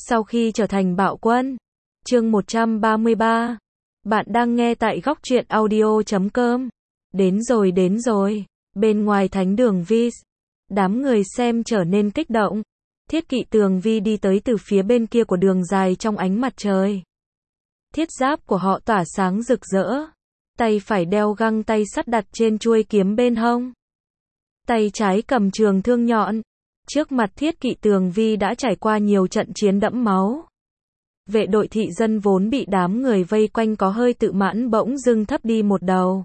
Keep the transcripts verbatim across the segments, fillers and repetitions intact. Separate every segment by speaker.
Speaker 1: Sau khi trở thành bạo quân. Chương một trăm ba mươi ba. Bạn đang nghe tại góc truyện audio chấm com. Đến rồi đến rồi. Bên ngoài thánh đường Vis, đám người xem trở nên kích động. Thiết kỵ tường vi đi tới từ phía bên kia của đường dài trong ánh mặt trời. Thiết giáp của họ tỏa sáng rực rỡ. Tay phải đeo găng tay sắt đặt trên chuôi kiếm bên hông. Tay trái cầm trường thương nhọn. Trước mặt thiết kỵ tường vi đã trải qua nhiều trận chiến đẫm máu. Vệ đội thị dân vốn bị đám người vây quanh có hơi tự mãn bỗng dưng thấp đi một đầu.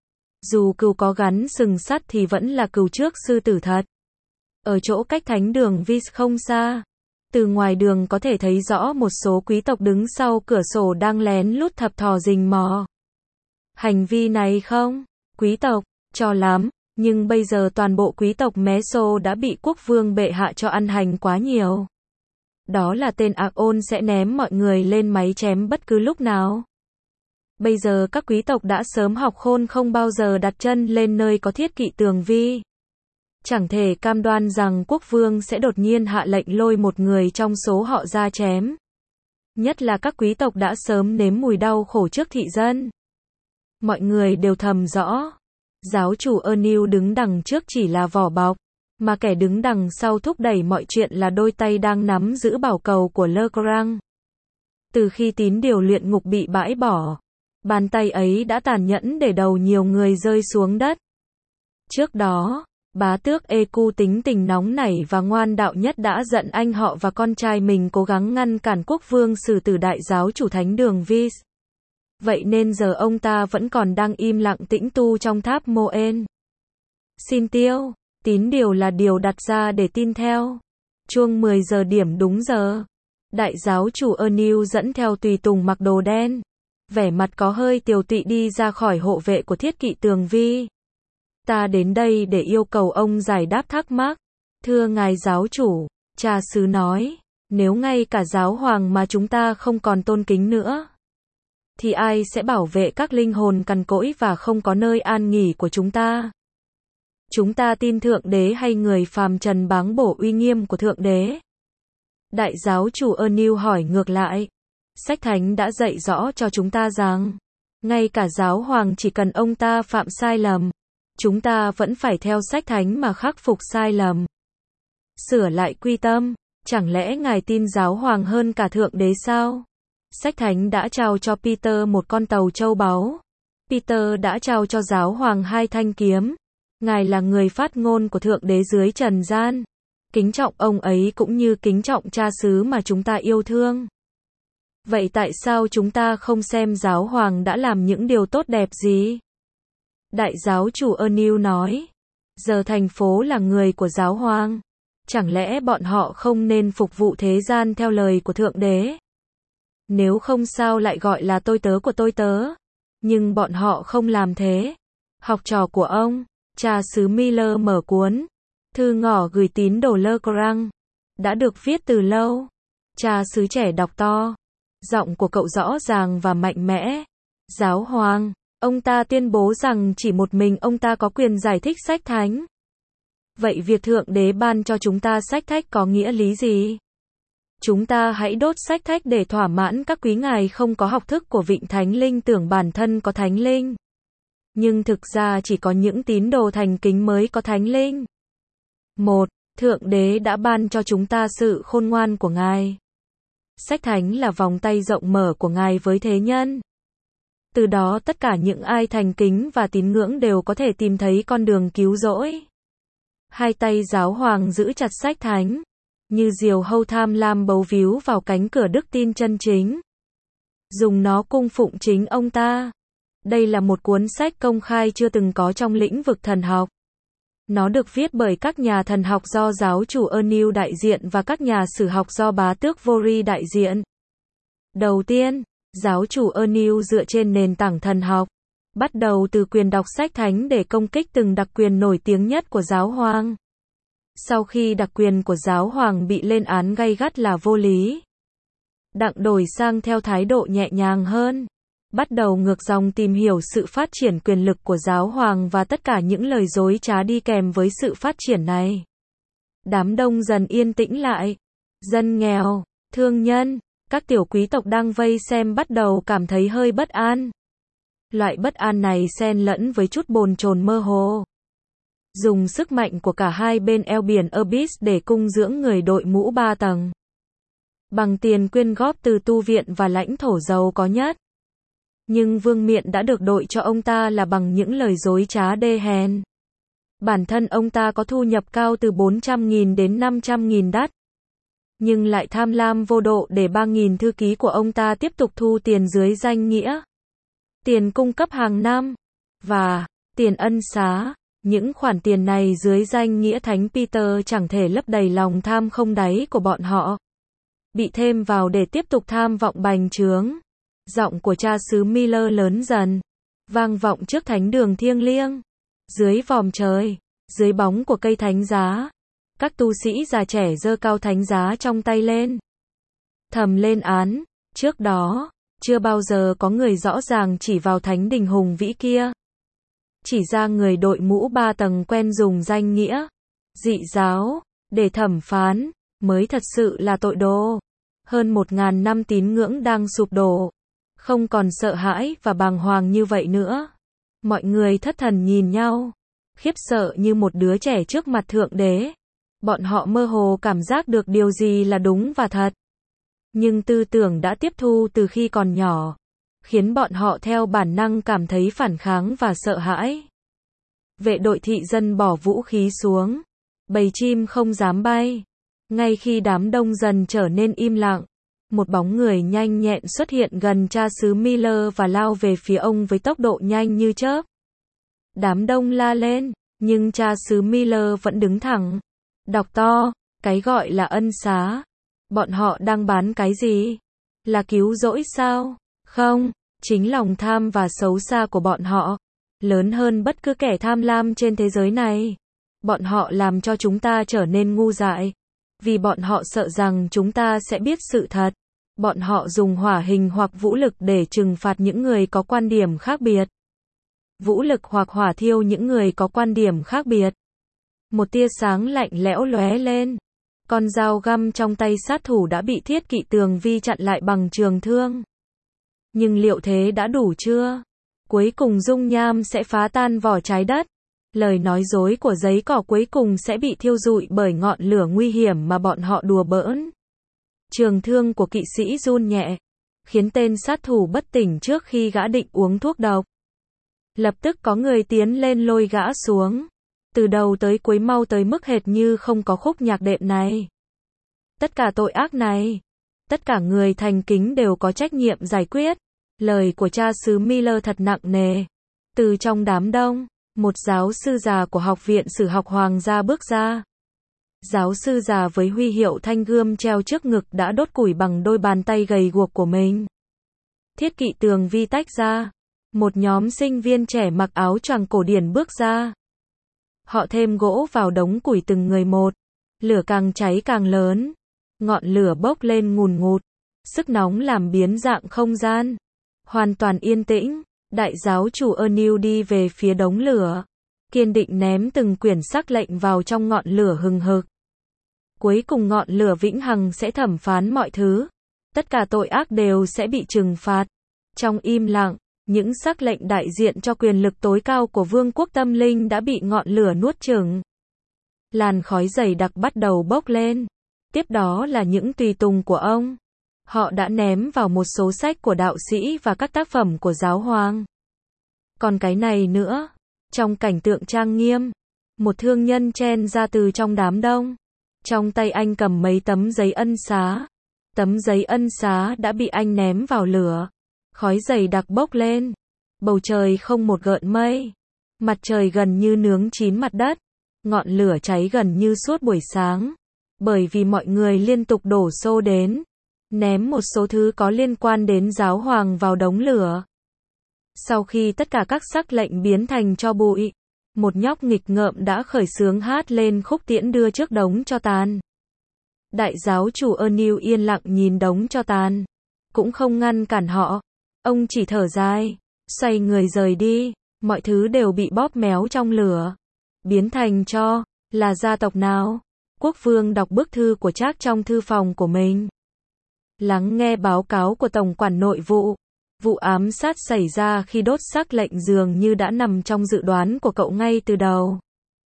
Speaker 1: Dù cừu có gắn sừng sắt thì vẫn là cừu trước sư tử thật. Ở chỗ cách thánh đường Vis không xa, từ ngoài đường có thể thấy rõ một số quý tộc đứng sau cửa sổ đang lén lút thập thò rình mò. Hành vi này không, quý tộc, cho lắm, nhưng bây giờ toàn bộ quý tộc Meso đã bị quốc vương bệ hạ cho ăn hành quá nhiều. Đó là tên ác ôn sẽ ném mọi người lên máy chém bất cứ lúc nào. Bây giờ các quý tộc đã sớm học khôn không bao giờ đặt chân lên nơi có thiết kỵ tường vi. Chẳng thể cam đoan rằng quốc vương sẽ đột nhiên hạ lệnh lôi một người trong số họ ra chém. Nhất là các quý tộc đã sớm nếm mùi đau khổ trước thị dân. Mọi người đều thầm rõ. Giáo chủ Ernil đứng đằng trước chỉ là vỏ bọc, mà kẻ đứng đằng sau thúc đẩy mọi chuyện là đôi tay đang nắm giữ bảo cầu của Le Grand. Từ khi tín điều luyện ngục bị bãi bỏ, bàn tay ấy đã tàn nhẫn để đầu nhiều người rơi xuống đất. Trước đó, bá tước Eku tính tình nóng nảy và ngoan đạo nhất đã giận anh họ và con trai mình cố gắng ngăn cản quốc vương xử tử đại giáo chủ thánh đường Vis. Vậy nên giờ ông ta vẫn còn đang im lặng tĩnh tu trong tháp Moen. Xin tiêu, tín điều là điều đặt ra để tin theo. Chuông mười giờ điểm đúng giờ. Đại giáo chủ Ernil dẫn theo tùy tùng mặc đồ đen, vẻ mặt có hơi tiều tụy đi ra khỏi hộ vệ của thiết kỵ tường vi. Ta đến đây để yêu cầu ông giải đáp thắc mắc. Thưa ngài giáo chủ, cha xứ nói, nếu ngay cả giáo hoàng mà chúng ta không còn tôn kính nữa, thì ai sẽ bảo vệ các linh hồn cằn cỗi và không có nơi an nghỉ của chúng ta? Chúng ta tin Thượng Đế hay người phàm trần báng bổ uy nghiêm của Thượng Đế? Đại giáo chủ Ernil hỏi ngược lại. Sách Thánh đã dạy rõ cho chúng ta rằng, ngay cả giáo hoàng chỉ cần ông ta phạm sai lầm, chúng ta vẫn phải theo Sách Thánh mà khắc phục sai lầm. Sửa lại quy tâm, chẳng lẽ ngài tin giáo hoàng hơn cả Thượng Đế sao? Sách Thánh đã trao cho Peter một con tàu châu báu. Peter đã trao cho giáo hoàng hai thanh kiếm. Ngài là người phát ngôn của Thượng Đế dưới trần gian. Kính trọng ông ấy cũng như kính trọng cha xứ mà chúng ta yêu thương. Vậy tại sao chúng ta không xem giáo hoàng đã làm những điều tốt đẹp gì? Đại giáo chủ Ernil nói. Giờ thành phố là người của giáo hoàng. Chẳng lẽ bọn họ không nên phục vụ thế gian theo lời của Thượng Đế? Nếu không sao lại gọi là tôi tớ của tôi tớ. Nhưng bọn họ không làm thế. Học trò của ông, cha xứ Miller mở cuốn thư ngỏ gửi tín đồ Le Grand, đã được viết từ lâu. Cha xứ trẻ đọc to. Giọng của cậu rõ ràng và mạnh mẽ. Giáo hoàng, ông ta tuyên bố rằng chỉ một mình ông ta có quyền giải thích sách thánh. Vậy việc Thượng Đế ban cho chúng ta sách thách có nghĩa lý gì? Chúng ta hãy đốt sách thách để thỏa mãn các quý ngài không có học thức của vịnh thánh linh tưởng bản thân có thánh linh. Nhưng thực ra chỉ có những tín đồ thành kính mới có thánh linh. Một. Thượng Đế đã ban cho chúng ta sự khôn ngoan của ngài. Sách thánh là vòng tay rộng mở của ngài với thế nhân. Từ đó tất cả những ai thành kính và tín ngưỡng đều có thể tìm thấy con đường cứu rỗi. Hai tay giáo hoàng giữ chặt sách thánh, như diều hâu tham lam bấu víu vào cánh cửa đức tin chân chính. Dùng nó cung phụng chính ông ta. Đây là một cuốn sách công khai chưa từng có trong lĩnh vực thần học. Nó được viết bởi các nhà thần học do giáo chủ Ernil đại diện và các nhà sử học do bá tước Vori đại diện. Đầu tiên, giáo chủ Ernil dựa trên nền tảng thần học, bắt đầu từ quyền đọc sách thánh để công kích từng đặc quyền nổi tiếng nhất của giáo hoàng. Sau khi đặc quyền của giáo hoàng bị lên án gay gắt là vô lý, đặng đổi sang theo thái độ nhẹ nhàng hơn, bắt đầu ngược dòng tìm hiểu sự phát triển quyền lực của giáo hoàng và tất cả những lời dối trá đi kèm với sự phát triển này. Đám đông dần yên tĩnh lại. Dân nghèo, thương nhân, các tiểu quý tộc đang vây xem bắt đầu cảm thấy hơi bất an. Loại bất an này xen lẫn với chút bồn chồn mơ hồ. Dùng sức mạnh của cả hai bên eo biển Abyss để cung dưỡng người đội mũ ba tầng. Bằng tiền quyên góp từ tu viện và lãnh thổ giàu có nhất. Nhưng vương miện đã được đội cho ông ta là bằng những lời dối trá đê hèn. Bản thân ông ta có thu nhập cao từ bốn trăm nghìn đến năm trăm nghìn đắt. Nhưng lại tham lam vô độ để ba nghìn thư ký của ông ta tiếp tục thu tiền dưới danh nghĩa tiền cung cấp hàng năm và tiền ân xá. Những khoản tiền này dưới danh nghĩa Thánh Peter chẳng thể lấp đầy lòng tham không đáy của bọn họ. Bị thêm vào để tiếp tục tham vọng bành trướng. Giọng của cha xứ Miller lớn dần, vang vọng trước thánh đường thiêng liêng. Dưới vòm trời, dưới bóng của cây thánh giá, các tu sĩ già trẻ giơ cao thánh giá trong tay lên. Thầm lên án, trước đó, chưa bao giờ có người rõ ràng chỉ vào thánh đình hùng vĩ kia. Chỉ ra người đội mũ ba tầng quen dùng danh nghĩa dị giáo để thẩm phán, mới thật sự là tội đồ. Hơn một ngàn năm tín ngưỡng đang sụp đổ, không còn sợ hãi và bàng hoàng như vậy nữa. Mọi người thất thần nhìn nhau, khiếp sợ như một đứa trẻ trước mặt Thượng Đế. Bọn họ mơ hồ cảm giác được điều gì là đúng và thật. Nhưng tư tưởng đã tiếp thu từ khi còn nhỏ, khiến bọn họ theo bản năng cảm thấy phản kháng và sợ hãi. Vệ đội thị dân bỏ vũ khí xuống, bầy chim không dám bay. Ngay khi đám đông dần trở nên im lặng, một bóng người nhanh nhẹn xuất hiện gần cha xứ Miller và lao về phía ông với tốc độ nhanh như chớp. Đám đông la lên, nhưng cha xứ Miller vẫn đứng thẳng, đọc to, cái gọi là ân xá. Bọn họ đang bán cái gì? Là cứu rỗi sao? Không, chính lòng tham và xấu xa của bọn họ, lớn hơn bất cứ kẻ tham lam trên thế giới này. Bọn họ làm cho chúng ta trở nên ngu dại, vì bọn họ sợ rằng chúng ta sẽ biết sự thật. Bọn họ dùng hỏa hình hoặc vũ lực để trừng phạt những người có quan điểm khác biệt. Vũ lực hoặc hỏa thiêu những người có quan điểm khác biệt. Một tia sáng lạnh lẽo lóe lên. Con dao găm trong tay sát thủ đã bị thiết kỵ tường vi chặn lại bằng trường thương. Nhưng liệu thế đã đủ chưa? Cuối cùng dung nham sẽ phá tan vỏ trái đất. Lời nói dối của giấy cỏ cuối cùng sẽ bị thiêu rụi bởi ngọn lửa nguy hiểm mà bọn họ đùa bỡn. Trường thương của kỵ sĩ run nhẹ, khiến tên sát thủ bất tỉnh trước khi gã định uống thuốc độc. Lập tức có người tiến lên lôi gã xuống. Từ đầu tới cuối mau tới mức hệt như không có khúc nhạc đệm này. Tất cả tội ác này, tất cả người thành kính đều có trách nhiệm giải quyết. Lời của cha xứ Miller thật nặng nề. Từ trong đám đông, một giáo sư già của Học viện Sử học Hoàng gia bước ra. Giáo sư già với huy hiệu thanh gươm treo trước ngực đã đốt củi bằng đôi bàn tay gầy guộc của mình. Thiết kỵ tường vi tách ra. Một nhóm sinh viên trẻ mặc áo choàng cổ điển bước ra. Họ thêm gỗ vào đống củi từng người một. Lửa càng cháy càng lớn. Ngọn lửa bốc lên ngùn ngụt. Sức nóng làm biến dạng không gian. Hoàn toàn yên tĩnh. Đại giáo chủ Ernil đi về phía đống lửa, kiên định ném từng quyển sắc lệnh vào trong ngọn lửa hừng hực. Cuối cùng ngọn lửa vĩnh hằng sẽ thẩm phán mọi thứ. Tất cả tội ác đều sẽ bị trừng phạt. Trong im lặng, những sắc lệnh đại diện cho quyền lực tối cao của vương quốc tâm linh đã bị ngọn lửa nuốt chửng. Làn khói dày đặc bắt đầu bốc lên. Tiếp đó là những tùy tùng của ông. Họ đã ném vào một số sách của đạo sĩ và các tác phẩm của giáo hoàng. Còn cái này nữa. Trong cảnh tượng trang nghiêm, một thương nhân chen ra từ trong đám đông. Trong tay anh cầm mấy tấm giấy ân xá. Tấm giấy ân xá đã bị anh ném vào lửa. Khói dày đặc bốc lên. Bầu trời không một gợn mây. Mặt trời gần như nướng chín mặt đất. Ngọn lửa cháy gần như suốt buổi sáng. Bởi vì mọi người liên tục đổ xô đến. Ném một số thứ có liên quan đến giáo hoàng vào đống lửa. Sau khi tất cả các sắc lệnh biến thành tro bụi, một nhóc nghịch ngợm đã khởi xướng hát lên khúc tiễn đưa trước đống tro tàn. Đại giáo chủ Ernil yên lặng nhìn đống tro tàn, cũng không ngăn cản họ. Ông chỉ thở dài, xoay người rời đi. Mọi thứ đều bị bóp méo trong lửa, biến thành tro. Là gia tộc nào? Quốc vương đọc bức thư của Trác trong thư phòng của mình. Lắng nghe báo cáo của Tổng quản Nội vụ. Vụ ám sát xảy ra khi đốt xác lệnh dường như đã nằm trong dự đoán của cậu ngay từ đầu.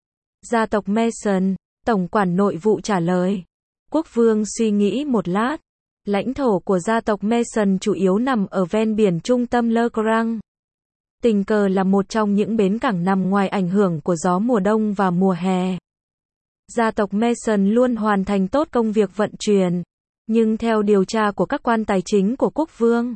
Speaker 1: Gia tộc Mason, Tổng quản Nội vụ trả lời. Quốc vương suy nghĩ một lát. Lãnh thổ của gia tộc Mason chủ yếu nằm ở ven biển trung tâm Le Grand. Tình cờ là một trong những bến cảng nằm ngoài ảnh hưởng của gió mùa đông và mùa hè. Gia tộc Mason luôn hoàn thành tốt công việc vận chuyển, nhưng theo điều tra của các quan tài chính của quốc vương,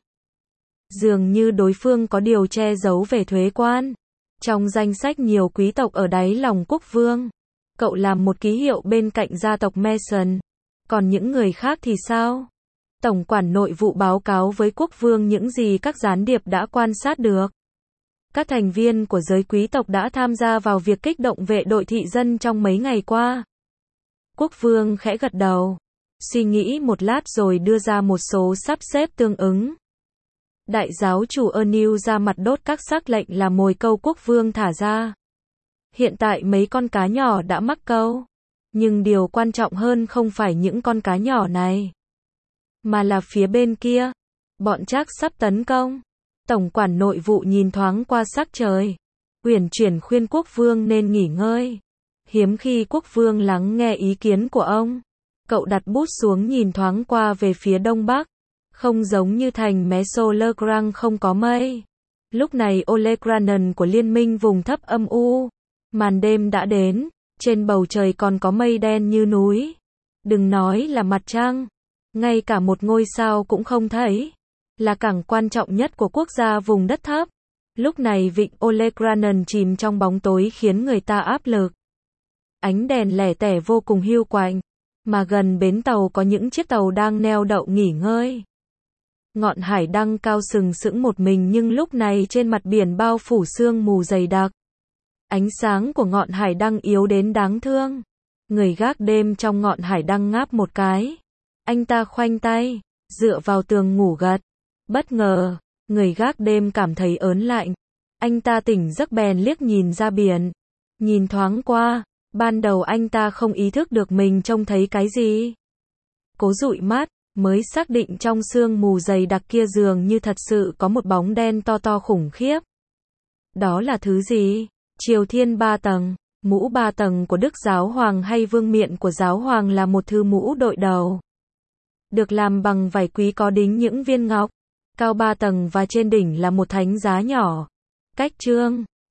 Speaker 1: dường như đối phương có điều che giấu về thuế quan. Trong danh sách nhiều quý tộc ở đáy lòng quốc vương, cậu làm một ký hiệu bên cạnh gia tộc Mason. Còn những người khác thì sao? Tổng quản Nội vụ báo cáo với quốc vương những gì các gián điệp đã quan sát được. Các thành viên của giới quý tộc đã tham gia vào việc kích động vệ đội thị dân trong mấy ngày qua. Quốc vương khẽ gật đầu, suy nghĩ một lát rồi đưa ra một số sắp xếp tương ứng. Đại giáo chủ Ernil ra mặt đốt các sắc lệnh là mồi câu quốc vương thả ra. Hiện tại mấy con cá nhỏ đã mắc câu. Nhưng điều quan trọng hơn không phải những con cá nhỏ này, mà là phía bên kia. Bọn Trác sắp tấn công. Tổng quản Nội vụ nhìn thoáng qua sắc trời. Uyển chuyển khuyên quốc vương nên nghỉ ngơi. Hiếm khi quốc vương lắng nghe ý kiến của ông. Cậu đặt bút xuống nhìn thoáng qua về phía đông bắc. Không giống như thành Meso Le Grand không có mây. Lúc này Olegranen của liên minh vùng thấp âm u. Màn đêm đã đến. Trên bầu trời còn có mây đen như núi. Đừng nói là mặt trăng. Ngay cả một ngôi sao cũng không thấy. Là cảng quan trọng nhất của quốc gia vùng đất thấp. Lúc này vịnh Olegranen chìm trong bóng tối khiến người ta áp lực. Ánh đèn lẻ tẻ vô cùng hiu quạnh. Mà gần bến tàu có những chiếc tàu đang neo đậu nghỉ ngơi. Ngọn hải đăng cao sừng sững một mình nhưng lúc này trên mặt biển bao phủ sương mù dày đặc. Ánh sáng của ngọn hải đăng yếu đến đáng thương. Người gác đêm trong ngọn hải đăng ngáp một cái. Anh ta khoanh tay, dựa vào tường ngủ gật. Bất ngờ, người gác đêm cảm thấy ớn lạnh. Anh ta tỉnh giấc bèn liếc nhìn ra biển. Nhìn thoáng qua, ban đầu anh ta không ý thức được mình trông thấy cái gì. Cố dụi mắt, mới xác định trong sương mù dày đặc kia dường như thật sự có một bóng đen to to khủng khiếp. Đó là thứ gì? Triều thiên ba tầng, mũ ba tầng của Đức Giáo Hoàng hay vương miện của Giáo Hoàng là một thứ mũ đội đầu. Được làm bằng vải quý có đính những viên ngọc, cao ba tầng và trên đỉnh là một thánh giá nhỏ. Cách trương